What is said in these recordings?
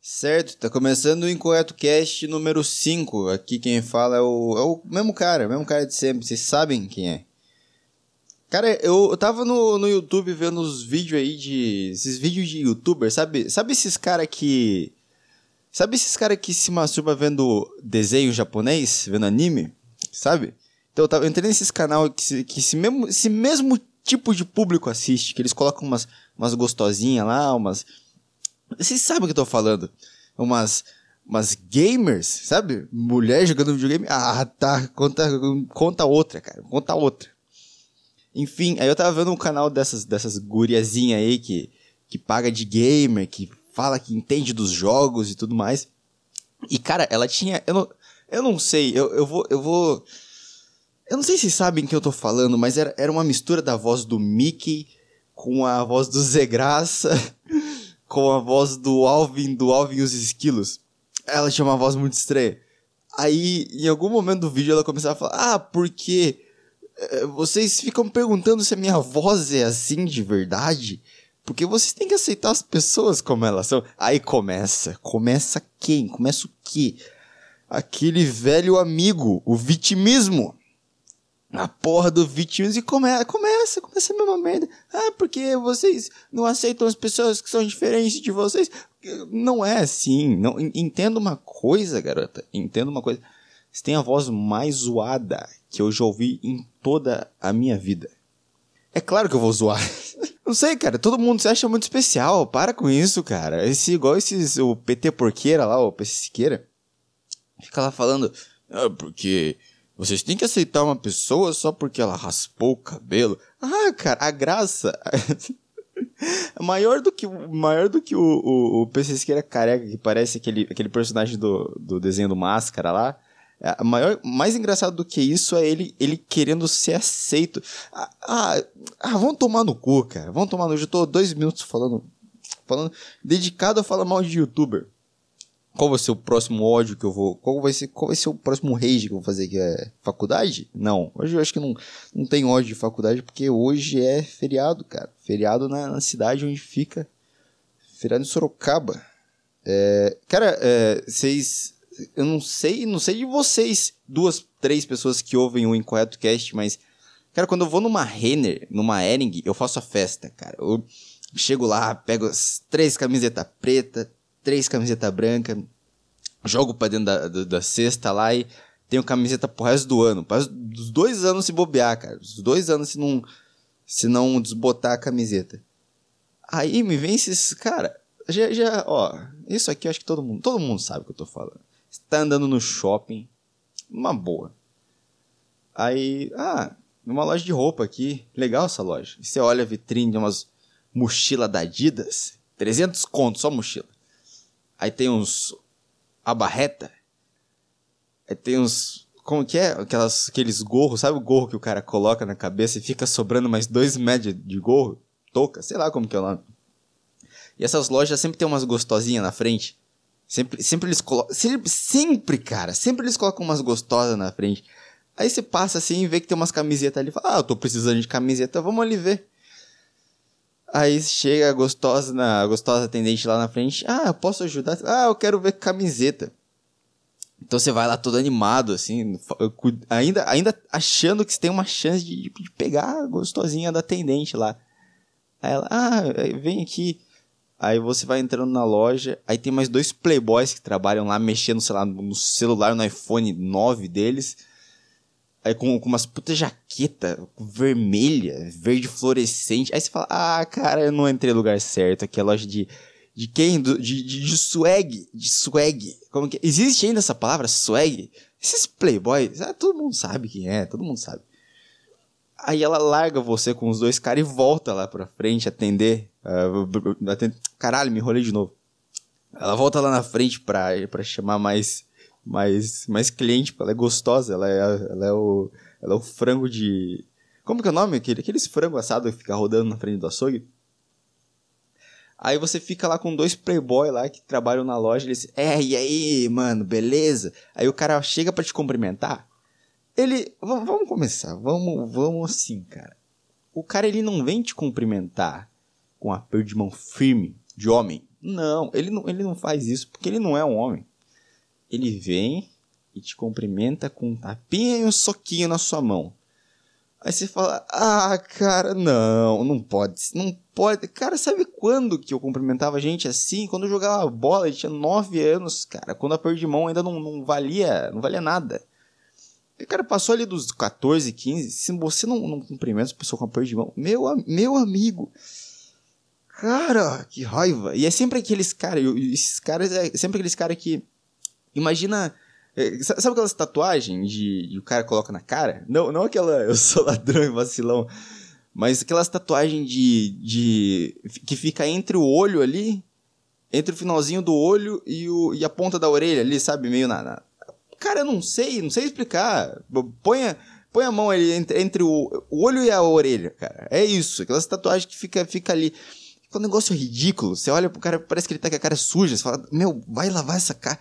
Certo, tá começando o Incorreto Cast número 5. Aqui quem fala é o mesmo cara de sempre, vocês sabem quem é. Cara, eu tava no YouTube vendo os vídeos aí esses vídeos de youtuber, sabe esses cara que... Sabe esses cara que se masturba vendo desenho japonês, vendo anime, sabe? Então eu entrei nesses canal que esse mesmo tipo de público assiste, que eles colocam umas gostosinhas lá, Vocês sabem o que eu tô falando. Umas gamers, sabe? Mulher jogando videogame. Ah, tá. Conta outra, cara. Conta outra. Enfim, aí eu tava vendo um canal dessas guriazinhas aí que paga de gamer, que fala que entende dos jogos e tudo mais. E, cara, ela tinha... Eu não sei, eu vou... Eu não sei se vocês sabem o que eu tô falando, mas era uma mistura da voz do Mickey com a voz do Zé Graça... com a voz do Alvin e os Esquilos. Ela tinha uma voz muito estranha. Aí, em algum momento do vídeo, ela começava a falar... porque vocês ficam perguntando se a minha voz é assim de verdade? Porque vocês têm que aceitar as pessoas como elas são. Aí começa. Começa quem? Começa o quê? Aquele velho amigo, o vitimismo. A porra do vitimismo e começa a mesma merda. Porque vocês não aceitam as pessoas que são diferentes de vocês. Não é assim. Não, entenda uma coisa, garota. Entenda uma coisa. Você tem a voz mais zoada que eu já ouvi em toda a minha vida. É claro que eu vou zoar. Não sei, cara. Todo mundo se acha muito especial. Para com isso, cara. O PT Porqueira lá, o PC Siqueira. Fica lá falando... porque... Vocês têm que aceitar uma pessoa só porque ela raspou o cabelo. Cara, a graça... maior do que o PC Siqueira careca, que parece aquele personagem do desenho do Máscara lá. Mais engraçado do que isso é ele querendo ser aceito. Vão tomar no cu, cara. Vão tomar no cu. Eu tô 2 minutos falando dedicado a falar mal de youtuber. Qual vai ser o próximo ódio que eu vou... Qual vai ser o próximo rage que eu vou fazer aqui? Faculdade? Não. Hoje eu acho que não tem ódio de faculdade, porque hoje é feriado, cara. Feriado na cidade onde fica. Feriado em Sorocaba. Cara, vocês... Eu não sei de vocês, 2, 3 pessoas que ouvem o Incorreto Cast, mas... Cara, quando eu vou numa Renner, numa Ering, eu faço a festa, cara. Eu chego lá, pego as 3 camisetas pretas, 3 camisetas brancas, jogo pra dentro da cesta lá e tenho camiseta pro resto do ano. Dos 2 anos se bobear, cara. Dos 2 anos se não desbotar a camiseta. Aí me vem esses... Cara, isso aqui eu acho que todo mundo sabe o que eu tô falando. Você tá andando no shopping, uma boa. Aí, numa loja de roupa aqui, legal essa loja. E você olha a vitrine de umas mochila da Adidas, 300 conto, só mochila. Aí tem uns abarreta. Aí tem uns... Como que é? Aqueles gorros. Sabe o gorro que o cara coloca na cabeça e fica sobrando mais 2 metros de gorro? Touca, sei lá como que é o nome. E essas lojas sempre tem umas gostosinhas na frente. Sempre eles colocam... Sempre eles colocam umas gostosas na frente. Aí você passa assim e vê que tem umas camisetas ali. Fala, eu tô precisando de camiseta, vamos ali ver. Aí chega a gostosa atendente lá na frente. Eu posso ajudar? Eu quero ver camiseta. Então você vai lá todo animado, assim, ainda achando que você tem uma chance de pegar a gostosinha da atendente lá. Aí ela, vem aqui. Aí você vai entrando na loja, aí tem mais 2 playboys que trabalham lá, mexendo, sei lá, no celular, no iPhone 9 deles. Aí com umas puta jaqueta vermelha, verde fluorescente. Aí você fala, cara, eu não entrei no lugar certo. Aqui é loja de quem? De swag. De swag. Como que... Existe ainda essa palavra, swag? Esses playboys, todo mundo sabe quem é, todo mundo sabe. Aí ela larga você com os 2 caras e volta lá pra frente atender. Caralho, me enrolei de novo. Ela volta lá na frente pra chamar mais cliente, porque ela é gostosa, ela é o frango de... Como que é o nome? Aqueles frango assado que fica rodando na frente do açougue. Aí você fica lá com 2 playboy lá que trabalham na loja, eles... e aí, mano, beleza? Aí o cara chega pra te cumprimentar, vamos começar, vamos assim, cara. O cara, ele não vem te cumprimentar com um aperto de mão firme, de homem, Não, ele não faz isso porque ele não é um homem. Ele vem e te cumprimenta com um tapinha e um soquinho na sua mão. Aí você fala, cara, não pode. Cara, sabe quando que eu cumprimentava gente assim? Quando eu jogava bola, eu tinha 9 anos, cara. Quando eu perdi mão ainda não valia nada. O cara passou ali dos 14, 15, se você não cumprimenta as pessoas com aperto de mão, meu amigo, cara, que raiva. E é sempre aqueles caras, esses caras é sempre aqueles caras que, imagina... Sabe aquelas tatuagens de o cara coloca na cara? Não aquela eu sou ladrão e vacilão, mas aquelas tatuagens que fica entre o olho ali, entre o finalzinho do olho e a ponta da orelha ali, sabe? Meio Cara, eu não sei explicar. Põe a mão ali entre o olho e a orelha, cara. É isso, aquelas tatuagens que fica ali. Fica um negócio ridículo. Você olha pro cara, parece que ele tá com a cara suja. Você fala, vai lavar essa cara.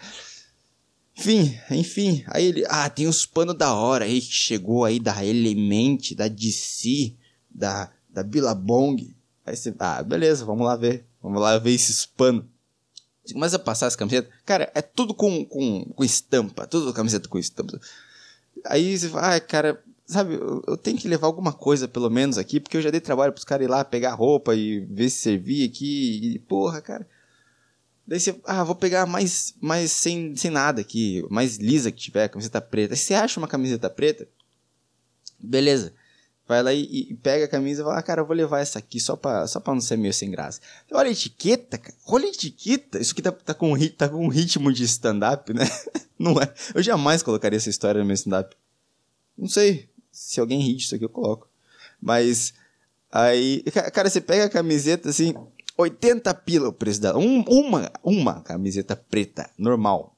Enfim, aí ele, tem uns panos da hora aí que chegou aí da Element, da DC, da Billabong. Aí você, beleza, vamos lá ver esses panos. Você começa a passar as camisetas, cara, é tudo com estampa, tudo camiseta com estampa. Aí você fala, cara, sabe, eu tenho que levar alguma coisa pelo menos aqui, porque eu já dei trabalho pros caras ir lá pegar roupa e ver se servia aqui, e porra, cara. Daí você, vou pegar mais sem nada aqui, mais lisa que tiver, camiseta preta. Aí você acha uma camiseta preta, beleza. Vai lá e pega a camisa e fala, cara, eu vou levar essa aqui só pra não ser meio sem graça. Olha a etiqueta, cara, Isso aqui tá com um ritmo de stand-up, né? Não é? Eu jamais colocaria essa história no meu stand-up. Não sei, se alguém ri disso aqui eu coloco. Mas, aí, cara, você pega a camiseta assim... 80 pila o preço dela. Uma camiseta preta, normal.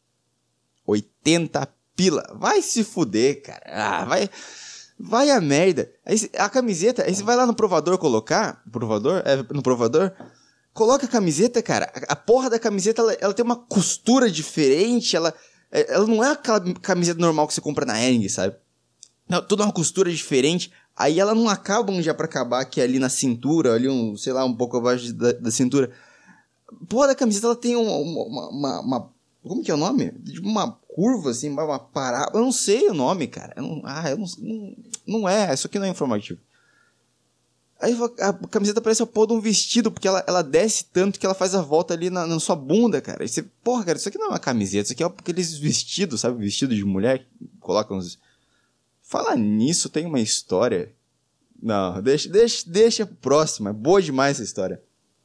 80 pila. Vai se fuder, cara. Vai a merda. Aí a camiseta, aí você vai lá no provador colocar. No provador. Coloca a camiseta, cara. A porra da camiseta, ela tem uma costura diferente. Ela não é aquela camiseta normal que você compra na Hering, sabe? Não, tudo é uma costura diferente. Aí ela não acaba um já pra acabar, que é ali na cintura, ali um pouco abaixo da cintura. Porra, da camiseta ela tem uma como que é o nome? Uma curva, assim, uma parada. Eu não sei o nome, cara. Não é, isso aqui não é informativo. Aí a camiseta parece a porra de um vestido, porque ela desce tanto que ela faz a volta ali na sua bunda, cara. E você, porra, cara, isso aqui não é uma camiseta, isso aqui é aqueles vestidos, sabe? Vestido de mulher que colocam uns... Fala nisso, tem uma história. Não, deixa pro próximo. É boa demais essa história.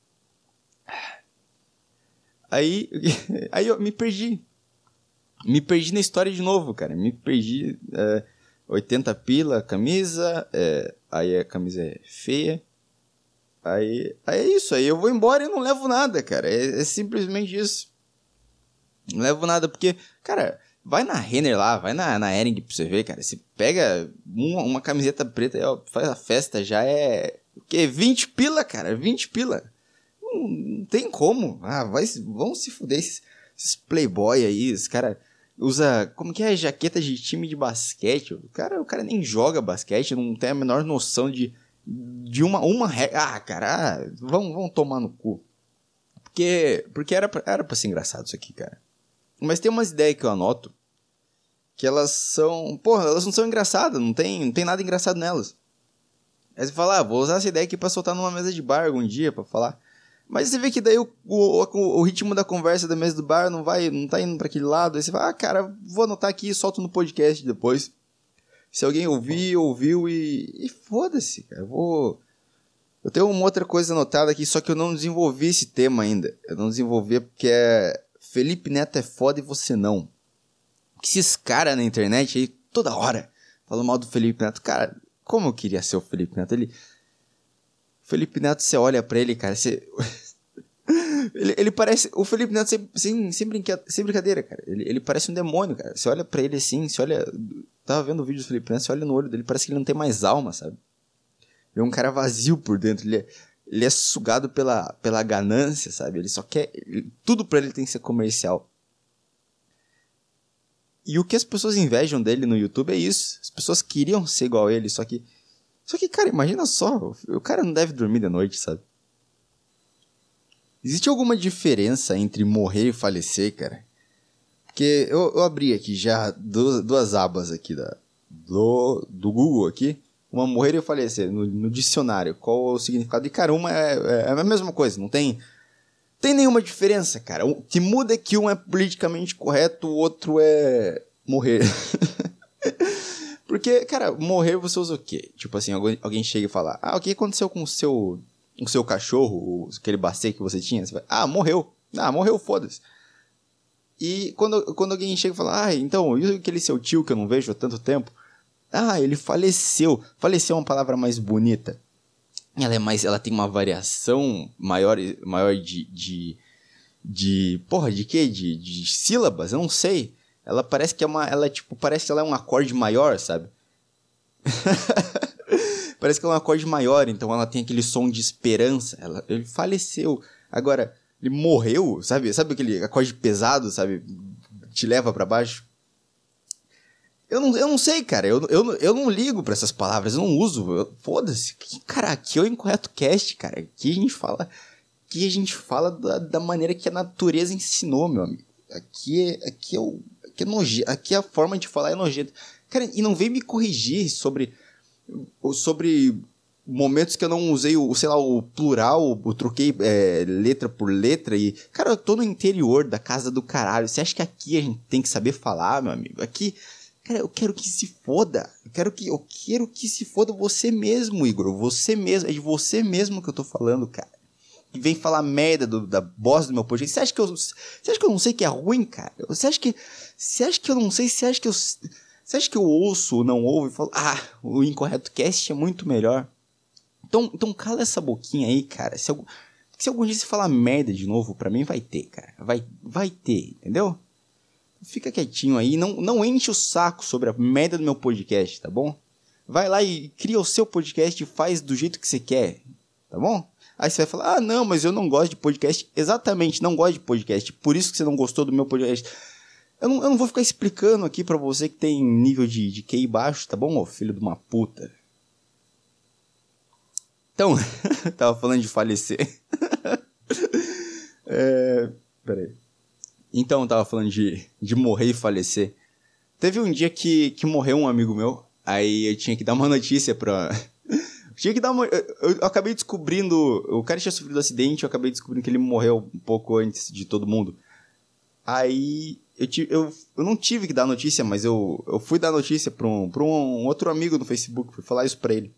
Aí eu me perdi. Me perdi na história de novo, cara. Me perdi. 80 pila, camisa. Aí a camisa é feia. Aí é isso. Aí eu vou embora e não levo nada, cara. É simplesmente isso. Não levo nada porque, cara... Vai na Renner lá, vai na Hering pra você ver, cara. Você pega uma camiseta preta e faz a festa, já é... O quê? 20 pila, cara. 20 pila. Não tem como. Vão se fuder esses playboy aí. Os caras usam... Como que é? Jaqueta de time de basquete. O cara nem joga basquete, não tem a menor noção de uma regra. Cara, vão tomar no cu. Porque era pra ser engraçado isso aqui, cara. Mas tem umas ideias que eu anoto que elas são... Porra, elas não são engraçadas, não tem nada engraçado nelas. Aí você fala, vou usar essa ideia aqui pra soltar numa mesa de bar algum dia, pra falar. Mas você vê que daí o ritmo da conversa da mesa do bar não tá indo pra aquele lado. Aí você fala, cara, vou anotar aqui e solto no podcast depois. Se alguém ouviu e foda-se, cara. Eu tenho uma outra coisa anotada aqui, só que eu não desenvolvi esse tema ainda. Eu não desenvolvi porque é... Felipe Neto é foda e você não. Que esses caras na internet aí, toda hora, falam mal do Felipe Neto. Cara, como eu queria ser o Felipe Neto. O Felipe Neto, você olha pra ele, cara, ele parece... O Felipe Neto, sem brincadeira, cara. Ele parece um demônio, cara. Você olha pra ele assim, Tava vendo o vídeo do Felipe Neto, você olha no olho dele, parece que ele não tem mais alma, sabe? Ele é um cara vazio por dentro, ele é sugado pela ganância, sabe? Ele só quer... Tudo pra ele tem que ser comercial. E o que as pessoas invejam dele no YouTube é isso. As pessoas queriam ser igual a ele, só que, cara, imagina só. O cara não deve dormir de noite, sabe? Existe alguma diferença entre morrer e falecer, cara? Porque eu abri aqui já duas abas aqui do Google aqui. Uma morrer e falecer, no dicionário. Qual o significado? E, cara, uma é a mesma coisa, não tem nenhuma diferença, cara. O que muda é que um é politicamente correto, o outro é morrer. Porque, cara, morrer você usa o quê? Tipo assim, alguém chega e fala, o que aconteceu com o seu cachorro, aquele bacê que você tinha? Você vai, morreu. Morreu, foda-se. E quando alguém chega e fala, então, e aquele seu tio que eu não vejo há tanto tempo? Ele faleceu. Faleceu é uma palavra mais bonita. Ela tem uma variação maior de quê? De sílabas? Eu não sei. Ela parece que parece que ela é um acorde maior, sabe? Parece que ela é um acorde maior, então ela tem aquele som de esperança. Ele faleceu. Agora, ele morreu, sabe? Sabe aquele acorde pesado, sabe? Te leva pra baixo. Eu não sei, cara. Eu não ligo pra essas palavras. Eu não uso. Foda-se. Cara, aqui é o Incorreto Cast, cara. Aqui a gente fala da maneira que a natureza ensinou, meu amigo. Aqui é nojento. Aqui a forma de falar é nojento. Cara, e não vem me corrigir sobre momentos que eu não usei o plural, eu troquei letra por letra e... Cara, eu tô no interior da casa do caralho. Você acha que aqui a gente tem que saber falar, meu amigo? Aqui... Cara, eu quero que se foda. Eu quero que se foda você mesmo, Igor. Você mesmo. É de você mesmo que eu tô falando, cara. E vem falar merda da bosta do meu podcast. Você acha que eu não sei que é ruim, cara? Você acha que eu não sei? Você acha que eu ouço ou não ouvo e falo, o Incorreto Cast é muito melhor. Então cala essa boquinha aí, cara. Se algum dia você falar merda de novo, pra mim vai ter, cara. Vai ter, entendeu? Fica quietinho aí, não enche o saco sobre a merda do meu podcast, tá bom? Vai lá e cria o seu podcast e faz do jeito que você quer, tá bom? Aí você vai falar, não, mas eu não gosto de podcast. Exatamente, não gosto de podcast, por isso que você não gostou do meu podcast. Eu não vou ficar explicando aqui pra você que tem nível de QI baixo, tá bom, ô filho de uma puta? Então, tava falando de falecer. Peraí. Então, eu tava falando de morrer e falecer. Teve um dia que morreu um amigo meu. Aí eu tinha que dar uma notícia pra... Eu acabei descobrindo... O cara tinha sofrido um acidente. Eu acabei descobrindo que ele morreu um pouco antes de todo mundo. Aí eu não tive que dar notícia, mas eu fui dar notícia pra um outro amigo no Facebook. Fui falar isso pra ele.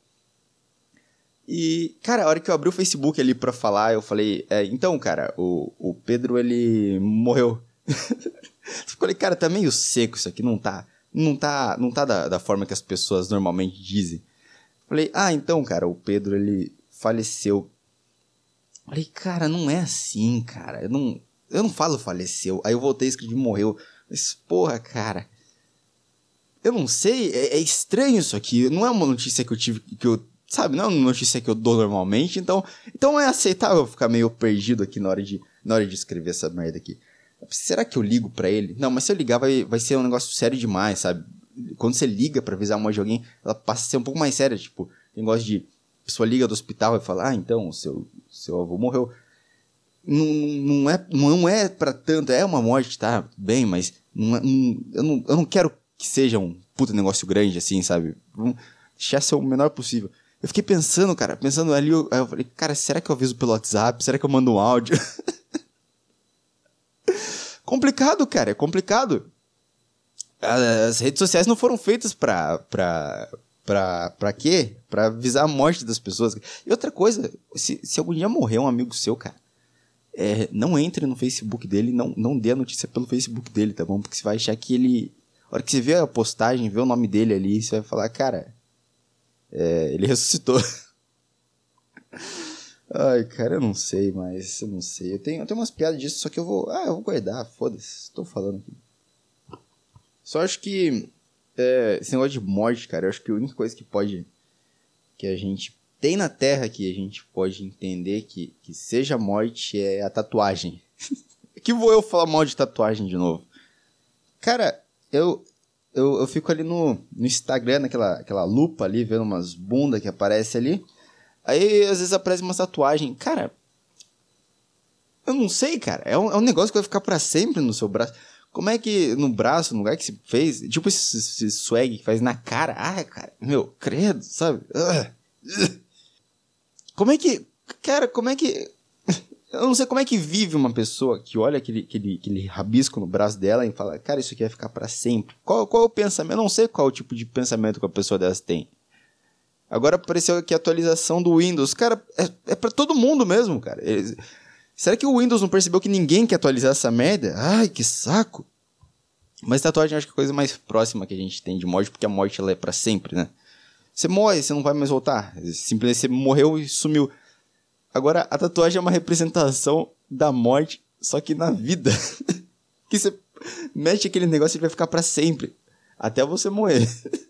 E, cara, a hora que eu abri o Facebook ali pra falar, eu falei, então, cara, o Pedro, ele morreu. Eu falei, cara, tá meio seco isso aqui, não tá da forma que as pessoas normalmente dizem. Eu falei, então, cara, o Pedro, ele faleceu. Eu falei, cara, não é assim, cara, eu não falo faleceu. Aí eu voltei e escrevi morreu. Mas, porra, cara, eu não sei, é estranho isso aqui, não é uma notícia que eu tive, sabe, não é uma notícia que eu dou normalmente, então é aceitável eu ficar meio perdido aqui na hora de escrever essa merda aqui. Será que eu ligo pra ele? Não, mas se eu ligar vai ser um negócio sério demais, sabe? Quando você liga pra avisar a morte de alguém, ela passa a ser um pouco mais séria, tipo, negócio de... A pessoa liga do hospital e fala, então, o seu avô morreu. Não é pra tanto, é uma morte, tá? Bem, mas eu não quero que seja um puta negócio grande assim, sabe? Vamos deixar ser o menor possível. Eu fiquei pensando ali, aí eu falei, cara, será que eu aviso pelo WhatsApp? Será que eu mando um áudio? Complicado, cara, é complicado. As redes sociais não foram feitas pra quê? Pra avisar a morte das pessoas. E outra coisa, se algum dia morrer um amigo seu, cara, não entre no Facebook dele, não dê a notícia pelo Facebook dele, tá bom? Porque você vai achar que ele... A hora que você vê a postagem, vê o nome dele ali, você vai falar, cara... ele ressuscitou. Ai, cara, eu não sei. Eu tenho umas piadas disso, só que eu vou guardar, foda-se, tô falando aqui. Só acho que esse negócio de morte, cara, eu acho que a única coisa que a gente tem na Terra que a gente pode entender que seja morte é a tatuagem. Que vou eu falar mal de tatuagem de novo? Cara, eu fico ali no Instagram, naquela lupa ali, vendo umas bundas que aparecem ali. Aí, às vezes, aparece uma tatuagem. Cara, Eu não sei, cara. É um negócio que vai ficar pra sempre no seu braço. Como é que no braço, no lugar que se fez, tipo esse swag que faz na cara. Ah, cara, meu, credo, sabe? Como é que... Cara, como é que... Eu não sei como é que vive uma pessoa que olha aquele rabisco no braço dela e fala, cara, isso aqui vai ficar pra sempre. Qual é o pensamento? Eu não sei qual é o tipo de pensamento que a pessoa dessa tem. Agora apareceu aqui a atualização do Windows. Cara, é pra todo mundo mesmo, cara. Será que o Windows não percebeu que ninguém quer atualizar essa merda? Ai, que saco. Mas tatuagem acho que é a coisa mais próxima que a gente tem de morte, porque a morte ela é pra sempre, né? Você morre, você não vai mais voltar. Simplesmente você morreu e sumiu. Agora, a tatuagem é uma representação da morte, só que na vida. Que você mexe aquele negócio e vai ficar pra sempre. Até você morrer.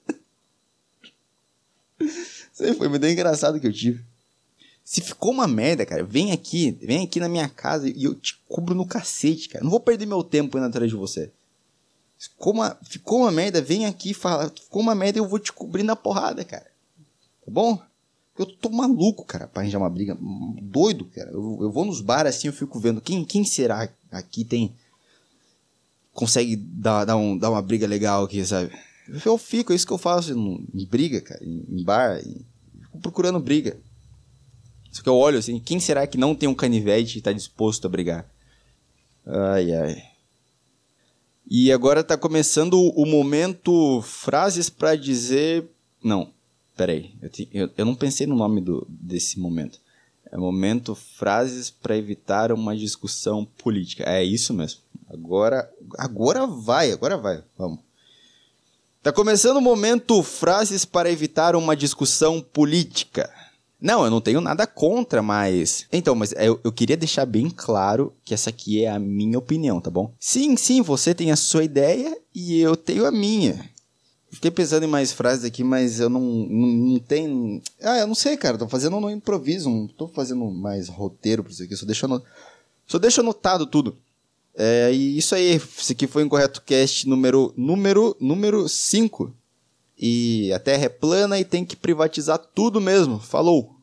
Isso aí foi uma ideia engraçada que eu tive. Se ficou uma merda, cara, vem aqui na minha casa e eu te cubro no cacete, cara. Não vou perder meu tempo indo atrás de você. Ficou uma merda, vem aqui e fala. Ficou uma merda e eu vou te cobrir na porrada, cara. Tá bom? Eu tô maluco, cara, pra arranjar uma briga. Doido, cara. Eu vou nos bares assim, eu fico vendo. Quem será aqui consegue dar uma briga legal aqui, sabe? Eu fico, é isso que eu faço em briga, cara. Em bar. Fico procurando briga. Só que eu olho assim, quem será que não tem um canivete e tá disposto a brigar? Ai, ai. E agora tá começando o momento frases pra dizer... Não. Peraí, eu não pensei no nome desse momento. É momento frases para evitar uma discussão política. É isso mesmo. Agora vai. Vamos. Tá começando o momento frases para evitar uma discussão política. Não, eu não tenho nada contra, mas... Então, mas eu queria deixar bem claro que essa aqui é a minha opinião, tá bom? Sim, você tem a sua ideia e eu tenho a minha. Fiquei pensando em mais frases aqui, mas eu não tenho... eu não sei, cara. Tô fazendo no improviso. Não tô fazendo mais roteiro pra isso aqui. Só deixo anotado tudo. E isso aí. Esse aqui foi o Incorreto Cast número 5. E a Terra é plana e tem que privatizar tudo mesmo. Falou!